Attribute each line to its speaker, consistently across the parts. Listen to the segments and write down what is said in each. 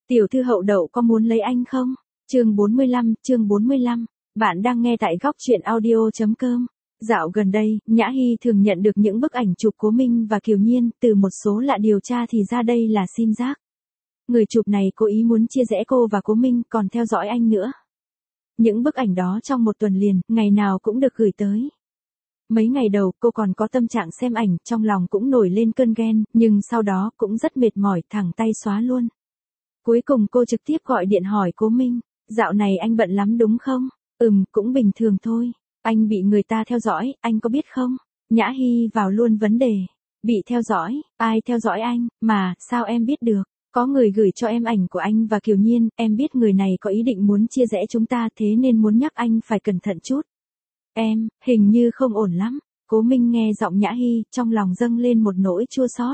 Speaker 1: Tiểu thư Hậu Đậu có muốn lấy anh không? Chương 45, bạn đang nghe tại góc truyện audio.com. Dạo gần đây, Nhã Hy thường nhận được những bức ảnh chụp Cố Minh và Kiều Nhiên, từ một số lạ điều tra thì ra đây là sim giác. Người chụp này cố ý muốn chia rẽ cô và Cố Minh, còn theo dõi anh nữa. Những bức ảnh đó trong một tuần liền, ngày nào cũng được gửi tới. Mấy ngày đầu cô còn có tâm trạng xem ảnh, trong lòng cũng nổi lên cơn ghen, nhưng sau đó cũng rất mệt mỏi, thẳng tay xóa luôn. Cuối cùng cô trực tiếp gọi điện hỏi Cố Minh, dạo này anh bận lắm đúng không? Cũng bình thường thôi. Anh bị người ta theo dõi, anh có biết không? Nhã Hy vào luôn vấn đề. Bị theo dõi, ai theo dõi anh, mà, sao em biết được? Có người gửi cho em ảnh của anh và Kiều Nhiên, em biết người này có ý định muốn chia rẽ chúng ta, thế nên muốn nhắc anh phải cẩn thận chút. Em, hình như không ổn lắm. Cố Minh nghe giọng Nhã Hy, trong lòng dâng lên một nỗi chua xót.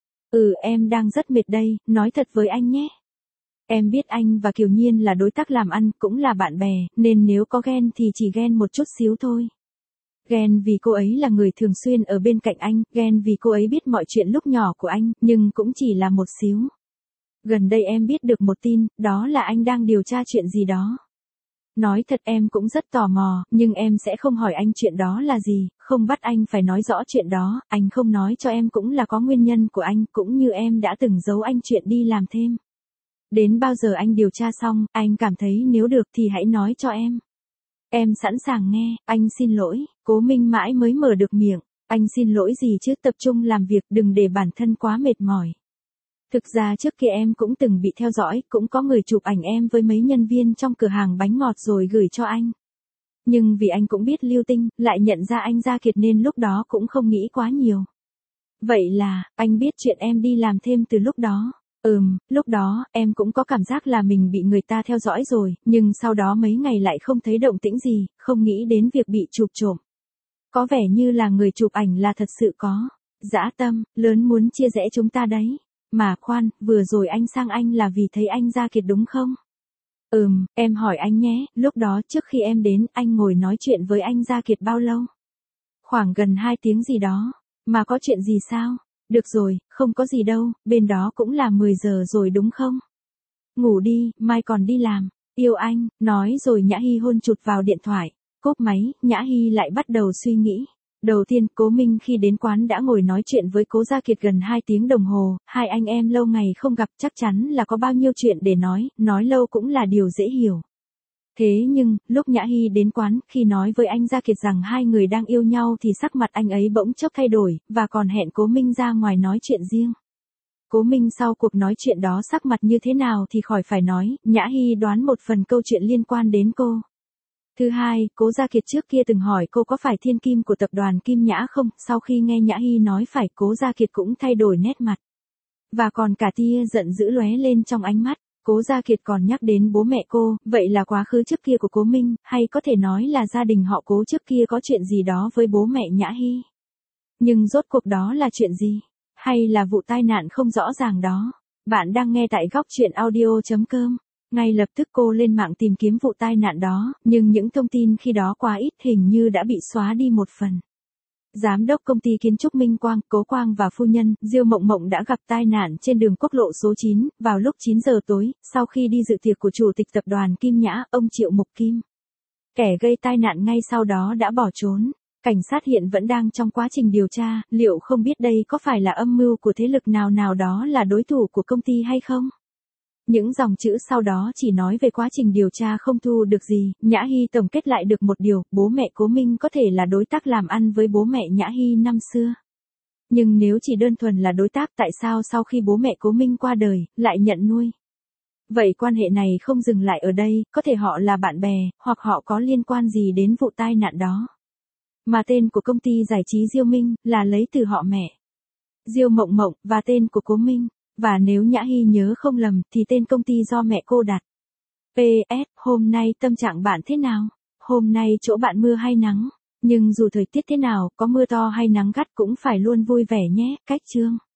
Speaker 1: Em đang rất mệt đây, nói thật với anh nhé. Em biết anh và Kiều Nhiên là đối tác làm ăn, cũng là bạn bè, nên nếu có ghen thì chỉ ghen một chút xíu thôi. Ghen vì cô ấy là người thường xuyên ở bên cạnh anh, ghen vì cô ấy biết mọi chuyện lúc nhỏ của anh, nhưng cũng chỉ là một xíu. Gần đây em biết được một tin, đó là anh đang điều tra chuyện gì đó. Nói thật em cũng rất tò mò, nhưng em sẽ không hỏi anh chuyện đó là gì, không bắt anh phải nói rõ chuyện đó, anh không nói cho em cũng là có nguyên nhân của anh, cũng như em đã từng giấu anh chuyện đi làm thêm. Đến bao giờ anh điều tra xong, anh cảm thấy nếu được thì hãy nói cho em. Em sẵn sàng nghe, anh xin lỗi. Cố Minh mãi mới mở được miệng. Anh xin lỗi gì chứ, tập trung làm việc, đừng để bản thân quá mệt mỏi. Thực ra trước kia em cũng từng bị theo dõi, cũng có người chụp ảnh em với mấy nhân viên trong cửa hàng bánh ngọt rồi gửi cho anh. Nhưng vì anh cũng biết lưu tinh, lại nhận ra anh Gia Kiệt nên lúc đó cũng không nghĩ quá nhiều. Vậy là, anh biết chuyện em đi làm thêm từ lúc đó. Lúc đó, em cũng có cảm giác là mình bị người ta theo dõi rồi, nhưng sau đó mấy ngày lại không thấy động tĩnh gì, không nghĩ đến việc bị chụp trộm. Có vẻ như là người chụp ảnh là thật sự có dã tâm, lớn muốn chia rẽ chúng ta đấy. Mà khoan, vừa rồi anh sang anh là vì thấy anh Gia Kiệt đúng không? Em hỏi anh nhé, lúc đó trước khi em đến, anh ngồi nói chuyện với anh Gia Kiệt bao lâu? Khoảng gần 2 tiếng gì đó. Mà có chuyện gì sao? Được rồi, không có gì đâu, bên đó cũng là 10 giờ rồi đúng không? Ngủ đi, mai còn đi làm. Yêu anh, nói rồi Nhã Hy hôn chụt vào điện thoại. Cúp máy, Nhã Hy lại bắt đầu suy nghĩ. Đầu tiên, Cố Minh khi đến quán đã ngồi nói chuyện với Cố Gia Kiệt gần 2 tiếng đồng hồ, hai anh em lâu ngày không gặp chắc chắn là có bao nhiêu chuyện để nói lâu cũng là điều dễ hiểu. Thế nhưng, lúc Nhã Hy đến quán, khi nói với anh Gia Kiệt rằng hai người đang yêu nhau thì sắc mặt anh ấy bỗng chốc thay đổi, và còn hẹn Cố Minh ra ngoài nói chuyện riêng. Cố Minh sau cuộc nói chuyện đó sắc mặt như thế nào thì khỏi phải nói, Nhã Hy đoán một phần câu chuyện liên quan đến cô. Thứ hai, Cố Gia Kiệt trước kia từng hỏi cô có phải thiên kim của tập đoàn Kim Nhã không, sau khi nghe Nhã Hy nói phải, Cố Gia Kiệt cũng thay đổi nét mặt. Và còn cả tia giận dữ lóe lên trong ánh mắt. Cố Gia Kiệt còn nhắc đến bố mẹ cô, vậy là quá khứ trước kia của Cố Minh, hay có thể nói là gia đình họ Cố trước kia có chuyện gì đó với bố mẹ Nhã Hy. Nhưng rốt cuộc đó là chuyện gì? Hay là vụ tai nạn không rõ ràng đó? Bạn đang nghe tại góc truyện audio.com. Ngay lập tức cô lên mạng tìm kiếm vụ tai nạn đó, nhưng những thông tin khi đó quá ít, hình như đã bị xóa đi một phần. Giám đốc công ty kiến trúc Minh Quang, Cố Quang và phu nhân, Diêu Mộng Mộng đã gặp tai nạn trên đường quốc lộ số 9, vào lúc 9 giờ tối, sau khi đi dự tiệc của chủ tịch tập đoàn Kim Nhã, ông Triệu Mục Kim. Kẻ gây tai nạn ngay sau đó đã bỏ trốn. Cảnh sát hiện vẫn đang trong quá trình điều tra, liệu không biết đây có phải là âm mưu của thế lực nào đó là đối thủ của công ty hay không? Những dòng chữ sau đó chỉ nói về quá trình điều tra không thu được gì, Nhã Hy tổng kết lại được một điều, bố mẹ Cố Minh có thể là đối tác làm ăn với bố mẹ Nhã Hy năm xưa. Nhưng nếu chỉ đơn thuần là đối tác, tại sao sau khi bố mẹ Cố Minh qua đời, lại nhận nuôi? Vậy quan hệ này không dừng lại ở đây, có thể họ là bạn bè, hoặc họ có liên quan gì đến vụ tai nạn đó. Mà tên của công ty giải trí Diêu Minh, là lấy từ họ mẹ Diêu Mộng Mộng, và tên của Cố Minh. Và nếu Nhã Hy nhớ không lầm, thì tên công ty do mẹ cô đặt. PS, hôm nay tâm trạng bạn thế nào? Hôm nay chỗ bạn mưa hay nắng? Nhưng dù thời tiết thế nào, có mưa to hay nắng gắt cũng phải luôn vui vẻ nhé, cách chương.